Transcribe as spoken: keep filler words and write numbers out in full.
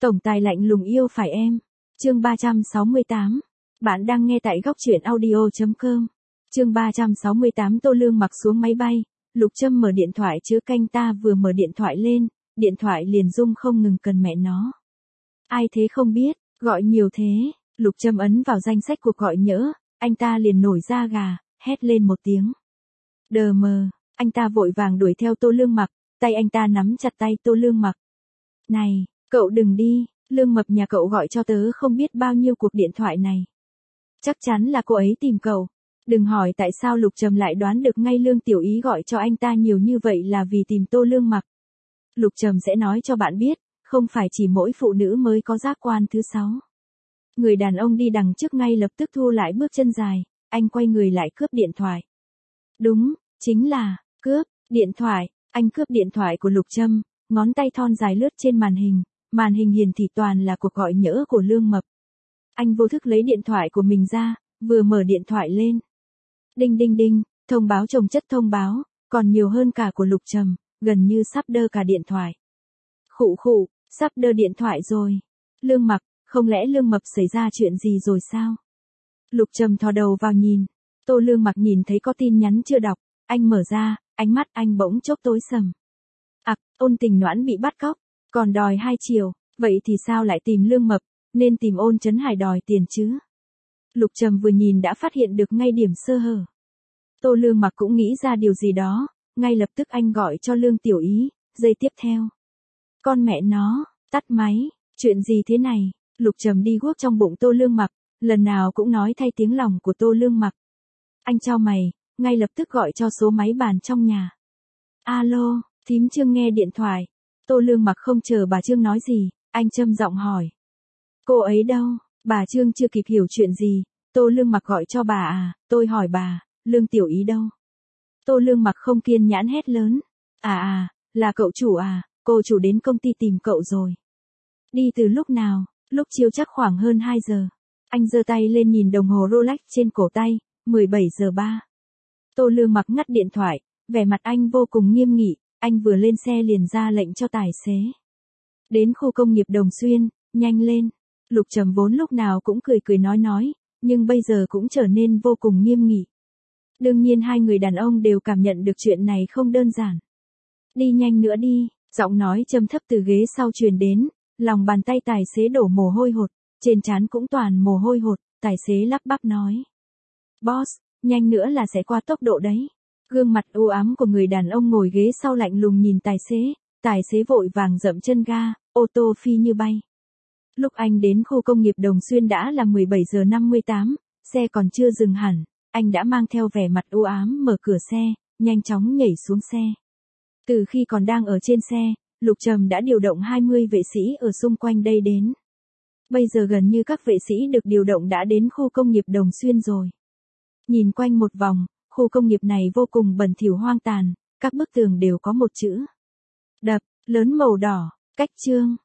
Tổng tài lạnh lùng yêu phải em. Chương ba trăm sáu mươi tám. Bạn đang nghe tại góc truyện audio chấm com. Chương ba trăm sáu mươi tám. Tô Lương Mặc xuống máy bay, Lục Trâm mở điện thoại chứa canh ta vừa mở điện thoại lên, điện thoại liền rung không ngừng cần mẹ nó. Ai thế không biết, gọi nhiều thế, Lục Trâm ấn vào danh sách cuộc gọi nhỡ, anh ta liền nổi da gà, hét lên một tiếng. Đờ mờ, anh ta vội vàng đuổi theo Tô Lương Mặc, tay anh ta nắm chặt tay Tô Lương Mặc. Này, cậu đừng đi, Lương Mập nhà cậu gọi cho tớ không biết bao nhiêu cuộc điện thoại này. Chắc chắn là cô ấy tìm cậu. Đừng hỏi tại sao Lục Trầm lại đoán được ngay Lương Tiểu Ý gọi cho anh ta nhiều như vậy là vì tìm Tô Lương Mặc. Lục Trầm sẽ nói cho bạn biết, không phải chỉ mỗi phụ nữ mới có giác quan thứ sáu. Người đàn ông đi đằng trước ngay lập tức thu lại bước chân dài, anh quay người lại cướp điện thoại. Đúng, chính là, cướp, điện thoại, anh cướp điện thoại của Lục Trâm, ngón tay thon dài lướt trên màn hình, màn hình hiển thị toàn là cuộc gọi nhỡ của Lương Mập. Anh vô thức lấy điện thoại của mình ra, vừa mở điện thoại lên. Đinh đinh đinh, thông báo chồng chất thông báo, còn nhiều hơn cả của Lục Trầm, gần như sắp đơ cả điện thoại. Khụ khụ, sắp đơ điện thoại rồi. Lương Mặc, không lẽ Lương Mập xảy ra chuyện gì rồi sao? Lục Trầm thò đầu vào nhìn, Tô Lương Mặc nhìn thấy có tin nhắn chưa đọc, anh mở ra, ánh mắt anh bỗng chốc tối sầm. Ặc, à, Ôn Tình Noãn bị bắt cóc, còn đòi hai triệu, vậy thì sao lại tìm Lương Mập, nên tìm Ôn Trấn Hải đòi tiền chứ? Lục Trầm vừa nhìn đã phát hiện được ngay điểm sơ hở. Tô Lương Mặc cũng nghĩ ra điều gì đó, ngay lập tức anh gọi cho Lương Tiểu Ý, giây tiếp theo. Con mẹ nó, tắt máy, chuyện gì thế này? Lục Trầm đi guốc trong bụng Tô Lương Mặc, lần nào cũng nói thay tiếng lòng của Tô Lương Mặc. Anh chau mày, ngay lập tức gọi cho số máy bàn trong nhà. Alo, thím Trương nghe điện thoại. Tô Lương Mặc không chờ bà Trương nói gì, anh châm giọng hỏi. Cô ấy đâu? Bà Trương chưa kịp hiểu chuyện gì. Tô Lương Mặc gọi cho bà à, tôi hỏi bà, Lương Tiểu Ý đâu? Tô Lương Mặc không kiên nhẫn hét lớn. À à, là cậu chủ à, cô chủ đến công ty tìm cậu rồi. Đi từ lúc nào? Lúc chiều chắc khoảng hơn hai giờ. Anh giơ tay lên nhìn đồng hồ Rolex trên cổ tay, mười bảy giờ ba. Tô Lương Mặc ngắt điện thoại, vẻ mặt anh vô cùng nghiêm nghị, anh vừa lên xe liền ra lệnh cho tài xế. Đến khu công nghiệp Đồng Xuyên, nhanh lên. Lục Trầm vốn lúc nào cũng cười cười nói nói, nhưng bây giờ cũng trở nên vô cùng nghiêm nghị. Đương nhiên hai người đàn ông đều cảm nhận được chuyện này không đơn giản. Đi nhanh nữa đi, giọng nói trầm thấp từ ghế sau truyền đến, lòng bàn tay tài xế đổ mồ hôi hột, trên trán cũng toàn mồ hôi hột, tài xế lắp bắp nói. Boss, nhanh nữa là sẽ qua tốc độ đấy. Gương mặt u ám của người đàn ông ngồi ghế sau lạnh lùng nhìn tài xế, tài xế vội vàng dậm chân ga, ô tô phi như bay. Lúc anh đến khu công nghiệp Đồng Xuyên đã là mười bảy giờ năm mươi tám, xe còn chưa dừng hẳn, anh đã mang theo vẻ mặt u ám mở cửa xe, nhanh chóng nhảy xuống xe. Từ khi còn đang ở trên xe, Lục Trầm đã điều động hai mươi vệ sĩ ở xung quanh đây đến. Bây giờ gần như các vệ sĩ được điều động đã đến khu công nghiệp Đồng Xuyên rồi. Nhìn quanh một vòng, khu công nghiệp này vô cùng bẩn thỉu hoang tàn, các bức tường đều có một chữ. Đập, lớn màu đỏ, cách trương.